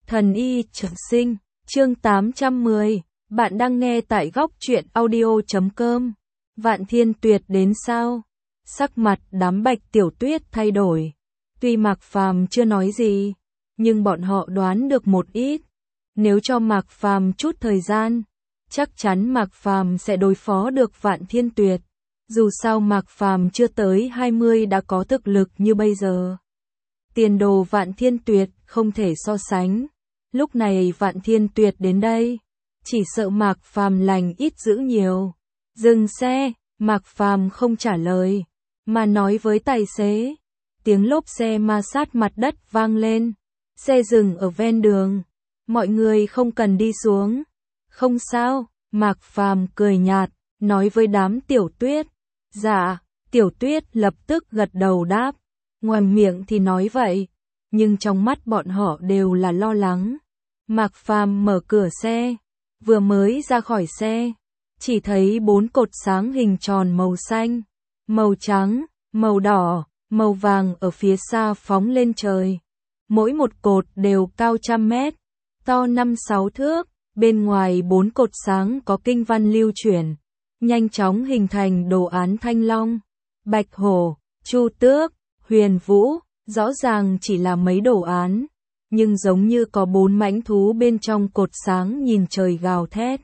Thần y trường sinh, chương 810, bạn đang nghe tại góc truyện audio.com. Vạn Thiên Tuyệt đến sao? Sắc mặt đám Bạch Tiểu Tuyết thay đổi. Tuy Mạc Phàm chưa nói gì, nhưng bọn họ đoán được một ít. Nếu cho Mạc Phàm chút thời gian, chắc chắn Mạc Phàm sẽ đối phó được Vạn Thiên Tuyệt. Dù sao Mạc Phàm chưa tới 20 đã có thực lực như bây giờ. Tiền đồ Vạn Thiên Tuyệt không thể so sánh. Lúc này Vạn Thiên Tuyệt đến đây, chỉ sợ Mạc Phàm lành ít dữ nhiều. Dừng xe, Mạc Phàm không trả lời, mà nói với tài xế. Tiếng lốp xe ma sát mặt đất vang lên. Xe dừng ở ven đường. Mọi người không cần đi xuống. Không sao, Mạc Phàm cười nhạt, nói với đám Tiểu Tuyết. Dạ, Tiểu Tuyết lập tức gật đầu đáp. Ngoài miệng thì nói vậy, nhưng trong mắt bọn họ đều là lo lắng. Mạc Phàm mở cửa xe, vừa mới ra khỏi xe, chỉ thấy 4 cột sáng hình tròn màu xanh, màu trắng, màu đỏ, màu vàng ở phía xa phóng lên trời. Mỗi một cột đều cao 100 mét, to 5-6 thước, bên ngoài 4 cột sáng có kinh văn lưu chuyển, nhanh chóng hình thành đồ án Thanh Long, Bạch Hổ, Chu Tước, Huyền Vũ, rõ ràng chỉ là mấy đồ án, nhưng giống như có 4 mãnh thú bên trong cột sáng nhìn trời gào thét.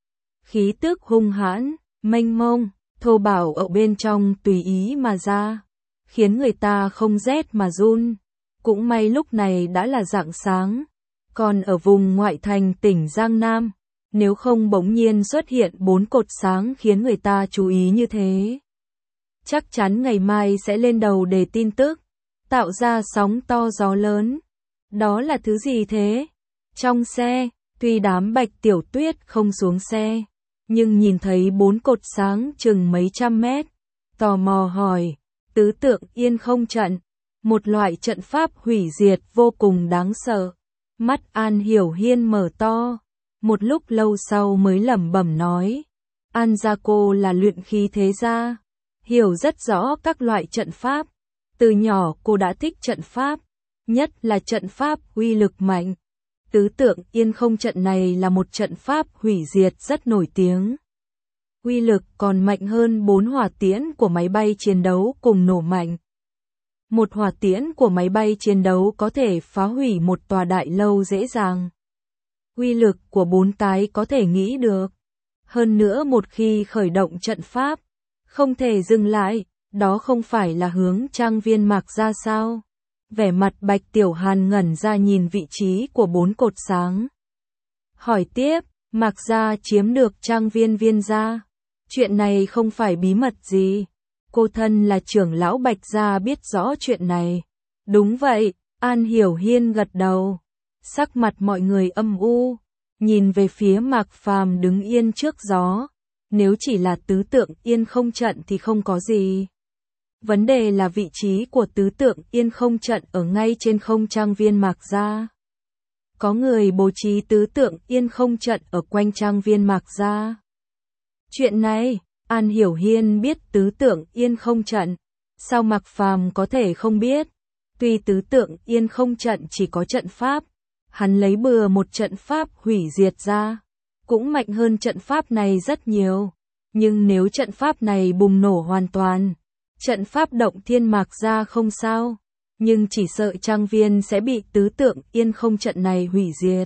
Khí tức hung hãn, mênh mông, thô bạo ở bên trong tùy ý mà ra, khiến người ta không rét mà run. Cũng may lúc này đã là rạng sáng, còn ở vùng ngoại thành tỉnh Giang Nam, nếu không bỗng nhiên xuất hiện 4 cột sáng khiến người ta chú ý như thế. Chắc chắn ngày mai sẽ lên đầu để tin tức, tạo ra sóng to gió lớn. Đó là thứ gì thế? Trong xe, tuy đám Bạch Tiểu Tuyết không xuống xe, nhưng nhìn thấy 4 cột sáng chừng mấy trăm mét. Tò mò hỏi, tứ tượng Yên Không trận, một loại trận pháp hủy diệt vô cùng đáng sợ. Mắt An Hiểu Hiên mở to, một lúc lâu sau mới lẩm bẩm nói, An gia cô là luyện khí thế gia, hiểu rất rõ các loại trận pháp. Từ nhỏ cô đã thích trận pháp, nhất là trận pháp uy lực mạnh. Tứ tượng Yên Không trận này là một trận pháp hủy diệt rất nổi tiếng. Uy lực còn mạnh hơn 4 hỏa tiễn của máy bay chiến đấu cùng nổ mạnh. Một hỏa tiễn của máy bay chiến đấu có thể phá hủy một tòa đại lâu dễ dàng. Uy lực của 4 cái có thể nghĩ được. Hơn nữa một khi khởi động trận pháp, không thể dừng lại, đó không phải là hướng trang viên Mạc gia sao? Vẻ mặt Bạch Tiểu Hàn ngẩn ra nhìn vị trí của 4 cột sáng. Hỏi tiếp, Mạc gia chiếm được trang viên Viên gia. Chuyện này không phải bí mật gì. Cô thân là trưởng lão Bạch gia biết rõ chuyện này. Đúng vậy, An Hiểu Hiên gật đầu. Sắc mặt mọi người âm u, nhìn về phía Mạc Phàm đứng yên trước gió. Nếu chỉ là tứ tượng Yên Không trận thì không có gì. Vấn đề là vị trí của tứ tượng Yên Không trận ở ngay trên không trang viên Mạc gia. Có người bố trí tứ tượng Yên Không trận ở quanh trang viên Mạc gia. Chuyện này, An Hiểu Hiên biết tứ tượng Yên Không trận, sao Mạc Phàm có thể không biết? Tuy tứ tượng Yên Không trận chỉ có trận pháp, hắn lấy bừa một trận pháp hủy diệt ra, cũng mạnh hơn trận pháp này rất nhiều. Nhưng nếu trận pháp này bùng nổ hoàn toàn, trận pháp động thiên Mạc gia không sao, nhưng chỉ sợ trang viên sẽ bị tứ tượng Yên Không trận này hủy diệt.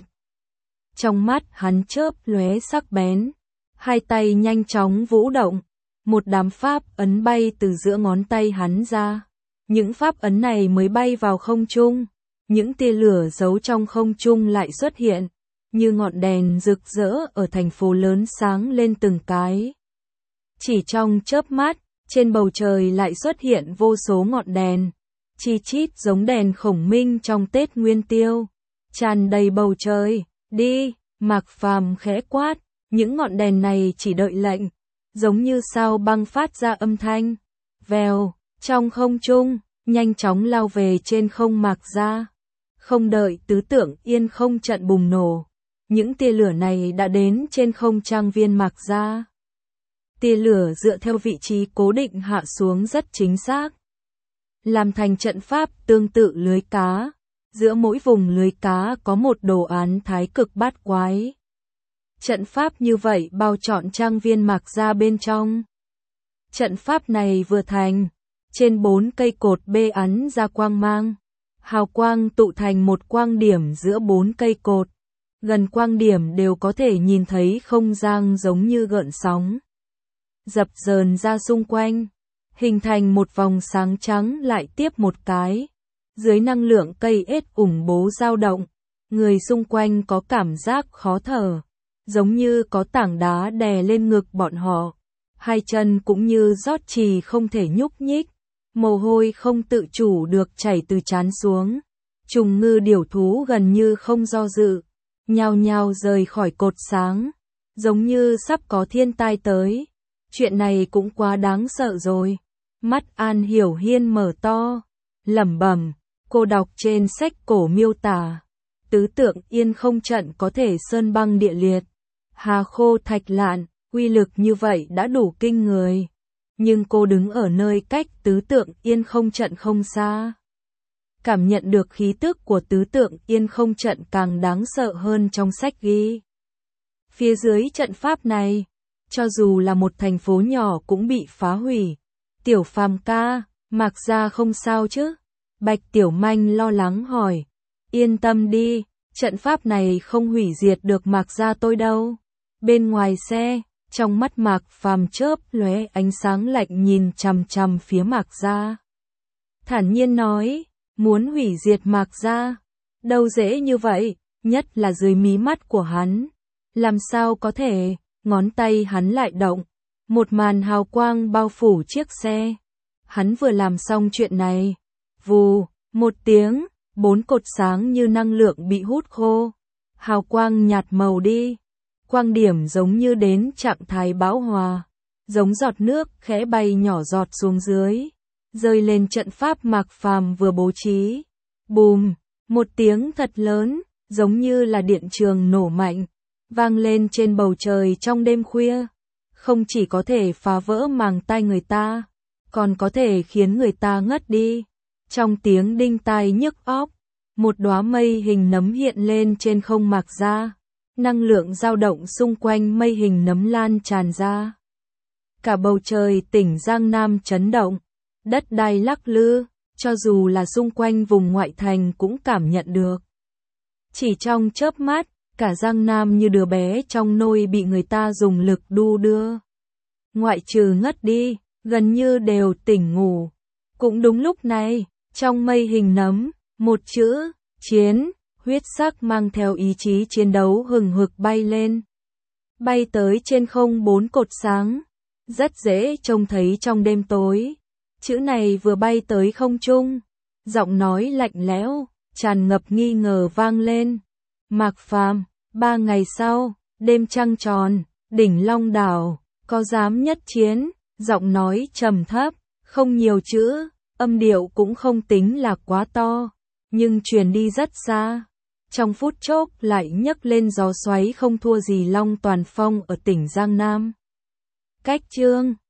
Trong mắt hắn chớp lóe sắc bén, hai tay nhanh chóng vũ động, một đám pháp ấn bay từ giữa ngón tay hắn ra. Những pháp ấn này mới bay vào không trung, những tia lửa giấu trong không trung lại xuất hiện, như ngọn đèn rực rỡ ở thành phố lớn sáng lên từng cái. Chỉ trong chớp mắt, trên bầu trời lại xuất hiện vô số ngọn đèn, chi chít giống đèn khổng minh trong Tết Nguyên Tiêu, tràn đầy bầu trời. Đi, Mạc Phàm khẽ quát, những ngọn đèn này chỉ đợi lệnh, giống như sao băng phát ra âm thanh. Vèo, trong không trung, nhanh chóng lao về trên không Mạc gia. Không đợi tứ tượng Yên Không trận bùng nổ, những tia lửa này đã đến trên không trang viên Mạc gia. Tia lửa dựa theo vị trí cố định hạ xuống rất chính xác, làm thành trận pháp tương tự lưới cá, giữa mỗi vùng lưới cá có một đồ án thái cực bát quái. Trận pháp như vậy bao trọn trang viên Mạc Gia bên trong. Trận pháp này vừa thành, trên 4 cây cột bê ắn ra quang mang. Hào quang tụ thành một quang điểm giữa 4 cây cột. Gần quang điểm đều có thể nhìn thấy không gian giống như gợn sóng. Dập dờn ra xung quanh, hình thành một vòng sáng trắng lại tiếp một cái. Dưới năng lượng cây ếch ủng bố dao động, người xung quanh có cảm giác khó thở, giống như có tảng đá đè lên ngực bọn họ. Hai chân cũng như rót trì không thể nhúc nhích, mồ hôi không tự chủ được chảy từ trán xuống. Trùng ngư điểu thú gần như không do dự, nhao nhao rời khỏi cột sáng, giống như sắp có thiên tai tới. Chuyện này cũng quá đáng sợ rồi. Mắt An Hiểu Hiên mở to, lẩm bẩm, cô đọc trên sách cổ miêu tả, tứ tượng yên không trận có thể sơn băng địa liệt, hà khô thạch lạn, uy lực như vậy đã đủ kinh người. Nhưng cô đứng ở nơi cách tứ tượng yên không trận không xa, cảm nhận được khí tức của tứ tượng yên không trận càng đáng sợ hơn trong sách ghi. Phía dưới trận pháp này, cho dù là một thành phố nhỏ cũng bị phá hủy. Tiểu Phàm ca, Mạc Gia không sao chứ? Bạch Tiểu Manh lo lắng hỏi. Yên tâm đi, trận pháp này không hủy diệt được Mạc Gia tôi đâu. Bên ngoài xe, trong mắt Mạc Phàm chớp lóe ánh sáng lạnh nhìn chằm chằm phía Mạc Gia. Thản nhiên nói, muốn hủy diệt Mạc Gia, đâu dễ như vậy, nhất là dưới mí mắt của hắn. Làm sao có thể, ngón tay hắn lại động, một màn hào quang bao phủ chiếc xe. Hắn vừa làm xong chuyện này, vù, một tiếng, 4 cột sáng như năng lượng bị hút khô, hào quang nhạt màu đi. Quang điểm giống như đến trạng thái bão hòa, giống giọt nước khẽ bay nhỏ giọt xuống dưới, rơi lên trận pháp Mạc Phàm vừa bố trí. Bùm, một tiếng thật lớn, giống như là điện trường nổ mạnh, vang lên trên bầu trời trong đêm khuya. Không chỉ có thể phá vỡ màng tai người ta, còn có thể khiến người ta ngất đi. Trong tiếng đinh tai nhức óc, một đóa mây hình nấm hiện lên trên không Mạc Gia. Năng lượng dao động xung quanh mây hình nấm lan tràn ra. Cả bầu trời tỉnh Giang Nam chấn động, đất đai lắc lư, cho dù là xung quanh vùng ngoại thành cũng cảm nhận được. Chỉ trong chớp mắt, cả Giang Nam như đứa bé trong nôi bị người ta dùng lực đu đưa. Ngoại trừ ngất đi, gần như đều tỉnh ngủ. Cũng đúng lúc này, trong mây hình nấm, một chữ, chiến, huyết sắc mang theo ý chí chiến đấu hừng hực bay lên. Bay tới trên không 4 cột sáng, rất dễ trông thấy trong đêm tối. Chữ này vừa bay tới không trung, giọng nói lạnh lẽo, tràn ngập nghi ngờ vang lên. Mạc Phàm, 3 ngày sau, đêm trăng tròn, đỉnh Long Đảo, có dám nhất chiến? Giọng nói trầm thấp, không nhiều chữ, âm điệu cũng không tính là quá to, nhưng truyền đi rất xa. Trong phút chốc lại nhấc lên gió xoáy không thua gì Long Toàn Phong ở tỉnh Giang Nam. Cách chương